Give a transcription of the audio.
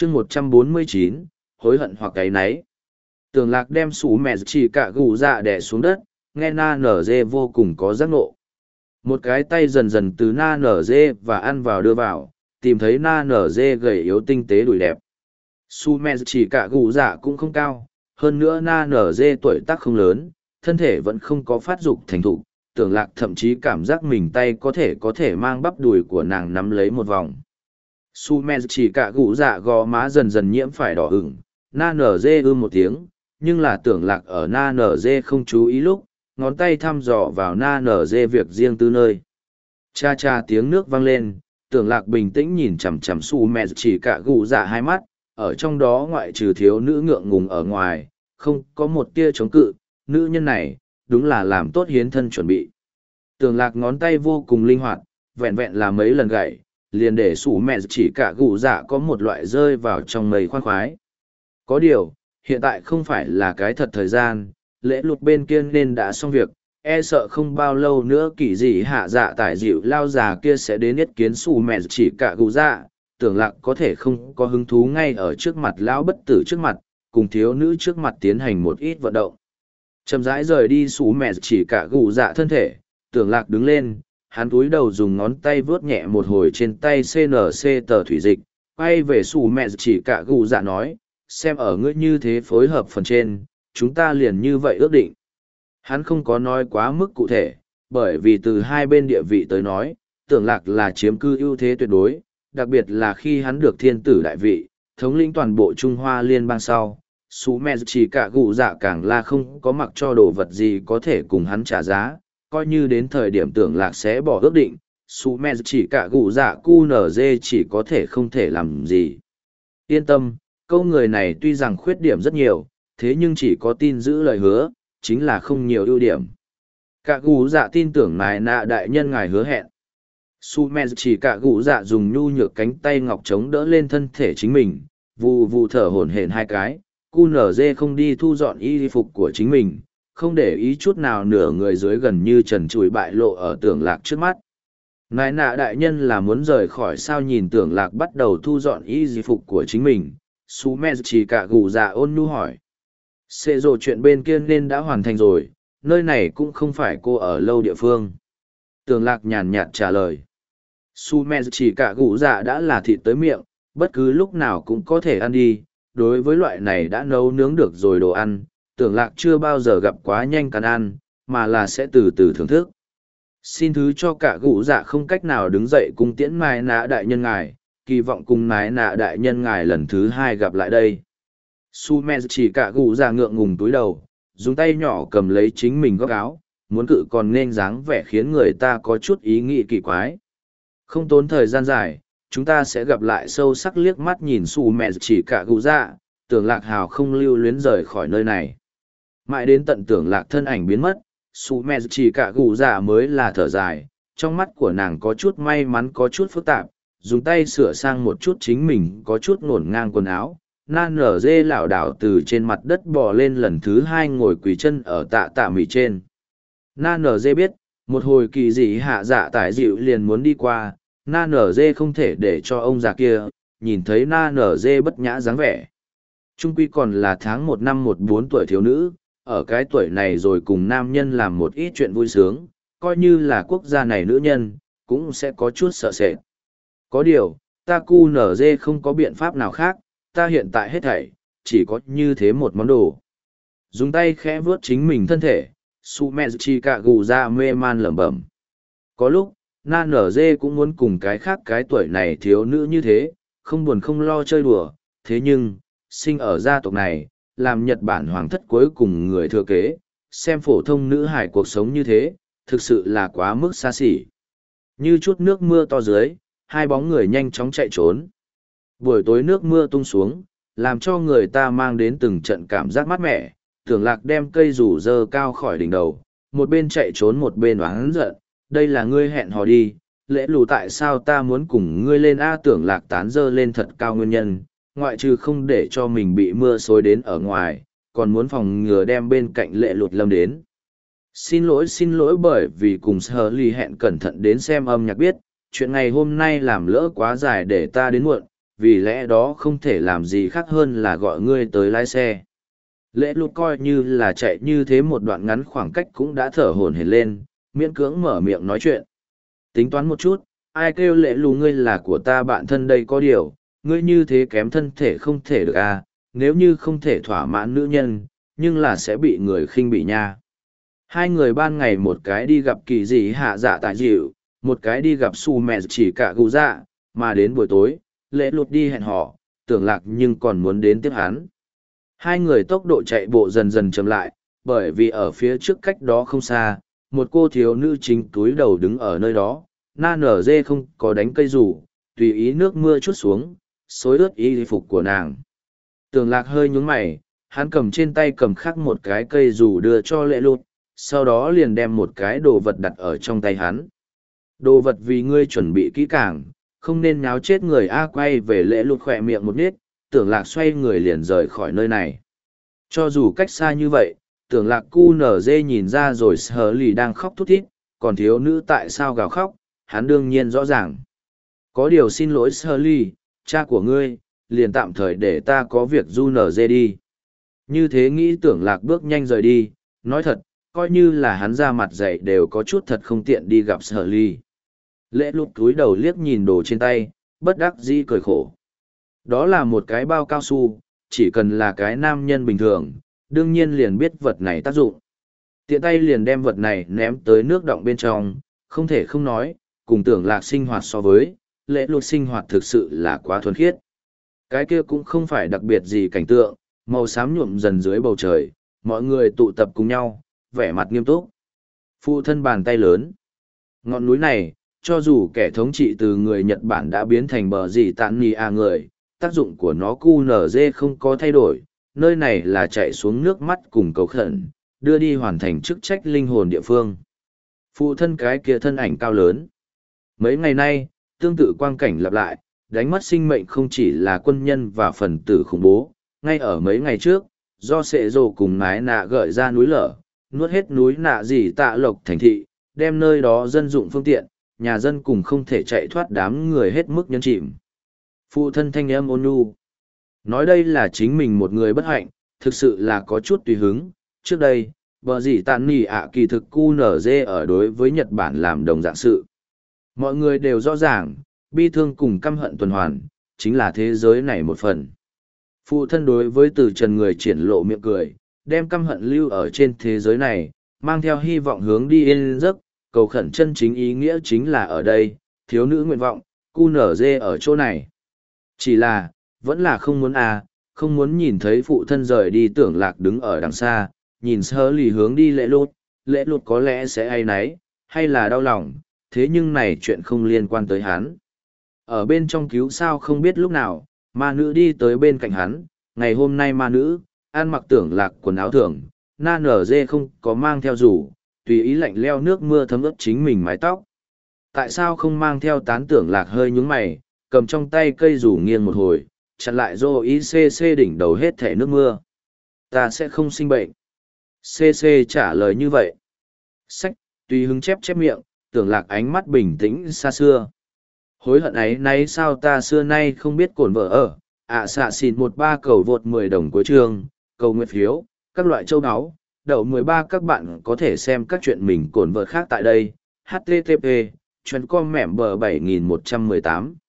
chương 149, hối hận hoặc áy náy. Tưởng lạc đem sủ mẹ chỉ cả gù dạ đẻ xuống đất, nghe na nở dê vô cùng có giác ngộ. Một cái tay dần dần từ na nở dê và ăn vào đưa vào, tìm thấy na nở dê gầy yếu tinh tế đùi đẹp. Su mẹ chỉ cả gù dạ cũng không cao, hơn nữa na nở dê tuổi tác không lớn, thân thể vẫn không có phát dục thành thục. Tưởng lạc thậm chí cảm giác mình tay có thể mang bắp đùi của nàng nắm lấy một vòng. Su mẹ chỉ cả gù dạ gò má dần dần nhiễm phải đỏ ửng, na nở dê một tiếng, nhưng là tưởng lạc ở na nở dê không chú ý lúc, ngón tay thăm dò vào na nở dê việc riêng tư nơi. Cha cha tiếng nước vang lên, tưởng lạc bình tĩnh nhìn chằm chằm su mẹ chỉ cả gù dạ hai mắt, ở trong đó ngoại trừ thiếu nữ ngượng ngùng ở ngoài, không có một tia chống cự, nữ nhân này, đúng là làm tốt hiến thân chuẩn bị. Tưởng lạc ngón tay vô cùng linh hoạt, vẹn vẹn là mấy lần gậy, liền để sủ mẹ chỉ cả gù dạ có một loại rơi vào trong mây khoan khoái. Có điều, hiện tại không phải là cái thật thời gian, lễ lụt bên kia nên đã xong việc, e sợ không bao lâu nữa kỳ dị hạ dạ tải dịu lao già kia sẽ đến yết kiến sủ mẹ chỉ cả gù dạ. Tưởng lạc có thể không có hứng thú ngay ở trước mặt lão bất tử trước mặt, cùng thiếu nữ trước mặt tiến hành một ít vận động. Chậm rãi rời đi sủ mẹ chỉ cả gù dạ thân thể, tưởng lạc đứng lên, hắn cúi đầu dùng ngón tay vớt nhẹ một hồi trên tay CNC tờ thủy dịch, quay về sủ mẹ chỉ cả gù dạ nói, xem ở ngươi như thế phối hợp phần trên, chúng ta liền như vậy ước định. Hắn không có nói quá mức cụ thể, bởi vì từ hai bên địa vị tới nói, tưởng lạc là chiếm cư ưu thế tuyệt đối, đặc biệt là khi hắn được thiên tử đại vị, thống lĩnh toàn bộ Trung Hoa liên bang sau. Sú mẹ chỉ cả gù dạ càng là không có mặc cho đồ vật gì có thể cùng hắn trả giá, coi như đến thời điểm tưởng lạc sẽ bỏ ước định, sú mẹ chỉ cả gù dạ cu nở dê chỉ có thể không thể làm gì. Yên tâm, câu người này tuy rằng khuyết điểm rất nhiều, thế nhưng chỉ có tin giữ lời hứa, chính là không nhiều ưu điểm. Cả gù dạ tin tưởng nài nạ đại nhân ngài hứa hẹn. Su mẹ chỉ cả gù dạ dùng nhu nhược cánh tay ngọc chống đỡ lên thân thể chính mình, vù vù thở hổn hển hai cái, cu nở dê không đi thu dọn y phục của chính mình, không để ý chút nào nửa người dưới gần như trần trụi bại lộ ở tưởng lạc trước mắt. Nài nạ đại nhân là muốn rời khỏi sao nhìn tưởng lạc bắt đầu thu dọn y phục của chính mình, Su mẹ chỉ cả gù dạ ôn nhu hỏi. Xê rồ chuyện bên kia nên đã hoàn thành rồi, nơi này cũng không phải cô ở lâu địa phương. Tưởng lạc nhàn nhạt trả lời. Su mẹ chỉ cả gù dạ đã là thịt tới miệng, bất cứ lúc nào cũng có thể ăn đi. Đối với loại này đã nấu nướng được rồi đồ ăn, tưởng lạc chưa bao giờ gặp quá nhanh cắn ăn, mà là sẽ từ từ thưởng thức. Xin thứ cho cả gù dạ không cách nào đứng dậy cùng tiễn nài nạ đại nhân ngài, kỳ vọng cùng nài nạ đại nhân ngài lần thứ hai gặp lại đây. Su mẹ chỉ cả gù dạ ngượng ngùng túi đầu, dùng tay nhỏ cầm lấy chính mình góc áo, muốn cự còn nên dáng vẻ khiến người ta có chút ý nghĩ kỳ quái. Không tốn thời gian dài, chúng ta sẽ gặp lại. Sâu sắc liếc mắt nhìn Su mẹ chỉ cả gù dạ, tưởng lạc hào không lưu luyến rời khỏi nơi này. Mãi đến tận tưởng lạc thân ảnh biến mất, Su mẹ chỉ cả gù dạ mới là thở dài, trong mắt của nàng có chút may mắn có chút phức tạp, dùng tay sửa sang một chút chính mình có chút ngổn ngang quần áo. Nan nở dê lảo đảo từ trên mặt đất bò lên lần thứ hai ngồi quỳ chân ở tạ tạ mì trên. Nan nở dê biết, một hồi kỳ dị hạ dạ tải dịu liền muốn đi qua, Nan nở dê không thể để cho ông già kia nhìn thấy Nan nở dê bất nhã dáng vẻ. Trung quy còn là tháng 1 năm 14 tuổi thiếu nữ, ở cái tuổi này rồi cùng nam nhân làm một ít chuyện vui sướng, coi như là quốc gia này nữ nhân, cũng sẽ có chút sợ sệt. Có điều, ta cu nở dê không có biện pháp nào khác, ta hiện tại hết thảy, chỉ có như thế một món đồ. Dùng tay khẽ vuốt chính mình thân thể, su mẹ chỉ cả gù ra mê man lẩm bẩm. Có lúc, na nở dê cũng muốn cùng cái khác cái tuổi này thiếu nữ như thế, không buồn không lo chơi đùa, thế nhưng, sinh ở gia tộc này, làm Nhật Bản hoàng thất cuối cùng người thừa kế, xem phổ thông nữ hài cuộc sống như thế, thực sự là quá mức xa xỉ. Như chút nước mưa to dưới, hai bóng người nhanh chóng chạy trốn. Buổi tối nước mưa tung xuống, làm cho người ta mang đến từng trận cảm giác mát mẻ, tưởng lạc đem cây rủ dơ cao khỏi đỉnh đầu, một bên chạy trốn một bên oán giận, đây là ngươi hẹn hò đi, lễ lù tại sao ta muốn cùng ngươi lên a. Tưởng lạc tán dơ lên thật cao nguyên nhân, ngoại trừ không để cho mình bị mưa xối đến ở ngoài, còn muốn phòng ngừa đem bên cạnh lệ lụt lâm đến. Xin lỗi bởi vì cùng Sở Ly hẹn cẩn thận đến xem âm nhạc biết, chuyện ngày hôm nay làm lỡ quá dài để ta đến muộn, vì lẽ đó không thể làm gì khác hơn là gọi ngươi tới lái xe. Lễ lụt coi như là chạy như thế một đoạn ngắn khoảng cách cũng đã thở hổn hển lên, miễn cưỡng mở miệng nói chuyện. Tính toán một chút, ai kêu lễ lù ngươi là của ta bạn thân đây có điều, ngươi như thế kém thân thể không thể được à, nếu như không thể thỏa mãn nữ nhân, nhưng là sẽ bị người khinh bị nha. Hai người ban ngày một cái đi gặp kỳ dị hạ dạ tại dịu, một cái đi gặp su mẹ chỉ cả gù dạ, mà đến buổi tối, lễ lụt đi hẹn họ, tưởng lạc nhưng còn muốn đến tiếp hắn. Hai người tốc độ chạy bộ dần dần chậm lại, bởi vì ở phía trước cách đó không xa, một cô thiếu nữ chính túi đầu đứng ở nơi đó, na nở dê không có đánh cây rủ, tùy ý nước mưa chút xuống, xối ướt y phục của nàng. Tưởng lạc hơi nhúng mày, hắn cầm trên tay cầm khắc một cái cây rủ đưa cho lễ lụt, sau đó liền đem một cái đồ vật đặt ở trong tay hắn. Đồ vật vì ngươi chuẩn bị kỹ càng, không nên nháo chết người A. Quay về lễ lụt khỏe miệng một nít, tưởng lạc xoay người liền rời khỏi nơi này. Cho dù cách xa như vậy, tưởng lạc cu nở dê nhìn ra rồi sờ lì đang khóc thút thít, còn thiếu nữ tại sao gào khóc, hắn đương nhiên rõ ràng. Có điều xin lỗi sờ lì, cha của ngươi, liền tạm thời để ta có việc du nở dê đi. Như thế nghĩ tưởng lạc bước nhanh rời đi, nói thật, coi như là hắn ra mặt dậy đều có chút thật không tiện đi gặp sờ lì. Lễ lụt cúi đầu liếc nhìn đồ trên tay, bất đắc dĩ cười khổ. Đó là một cái bao cao su, chỉ cần là cái nam nhân bình thường, đương nhiên liền biết vật này tác dụng. Tiện tay liền đem vật này ném tới nước động bên trong, không thể không nói, cùng tưởng lạc sinh hoạt so với, lễ lụt sinh hoạt thực sự là quá thuần khiết. Cái kia cũng không phải đặc biệt gì cảnh tượng, màu xám nhuộm dần dưới bầu trời, mọi người tụ tập cùng nhau, vẻ mặt nghiêm túc. Phụ thân bàn tay lớn. Ngọn núi này, cho dù kẻ thống trị từ người Nhật Bản đã biến thành bờ gì tạn nì à người, tác dụng của nó QNZ không có thay đổi, nơi này là chạy xuống nước mắt cùng cầu khẩn, đưa đi hoàn thành chức trách linh hồn địa phương. Phụ thân cái kia thân ảnh cao lớn. Mấy ngày nay, tương tự quang cảnh lặp lại, đánh mất sinh mệnh không chỉ là quân nhân và phần tử khủng bố, ngay ở mấy ngày trước, do sệ rồ cùng mái nạ gợi ra núi lở, nuốt hết núi nạ gì tạ lộc thành thị, đem nơi đó dân dụng phương tiện, nhà dân cùng không thể chạy thoát đám người hết mức nhấn chìm. Phụ thân thanh âm ôn nhu. Nói đây là chính mình một người bất hạnh, thực sự là có chút tùy hứng. Trước đây, bờ gì tàn nỉ ạ kỳ thực cu nở dê ở đối với Nhật Bản làm đồng dạng sự. Mọi người đều rõ ràng, bi thương cùng căm hận tuần hoàn, chính là thế giới này một phần. Phụ thân đối với từ trần người triển lộ miệng cười, đem căm hận lưu ở trên thế giới này, mang theo hy vọng hướng đi yên giấc, cầu khẩn chân chính ý nghĩa chính là ở đây, thiếu nữ nguyện vọng, cu nở dê ở chỗ này. Chỉ là, vẫn là không muốn không muốn nhìn thấy phụ thân rời đi tưởng lạc đứng ở đằng xa, nhìn sơ lì hướng đi lễ lụt có lẽ sẽ áy náy, hay là đau lòng, thế nhưng này chuyện không liên quan tới hắn. Ở bên trong cứu sao không biết lúc nào, ma nữ đi tới bên cạnh hắn, ngày hôm nay ma nữ, ăn mặc tưởng lạc quần áo thường, na nở dê không có mang theo rủ, tùy ý lạnh leo nước mưa thấm ướt chính mình mái tóc. Tại sao không mang theo tán tưởng lạc hơi nhúng mày, cầm trong tay cây rủ nghiêng một hồi, chặn lại rô ICC đỉnh đầu hết thẻ nước mưa. Ta sẽ không sinh bệnh. CC trả lời như vậy. Sách, tùy hứng chép chép miệng, tưởng lạc ánh mắt bình tĩnh xa xưa. Hối hận ấy nay sao ta xưa nay không biết cổn vợ ở, xạ xịn 13 cầu vượt 10 đồng cuối trường, cầu nguyện phiếu, các loại châu áo, đậu 13 các bạn có thể xem các chuyện mình cổn vợ khác tại đây. HTTP, chuyên com mẻm bờ 7118.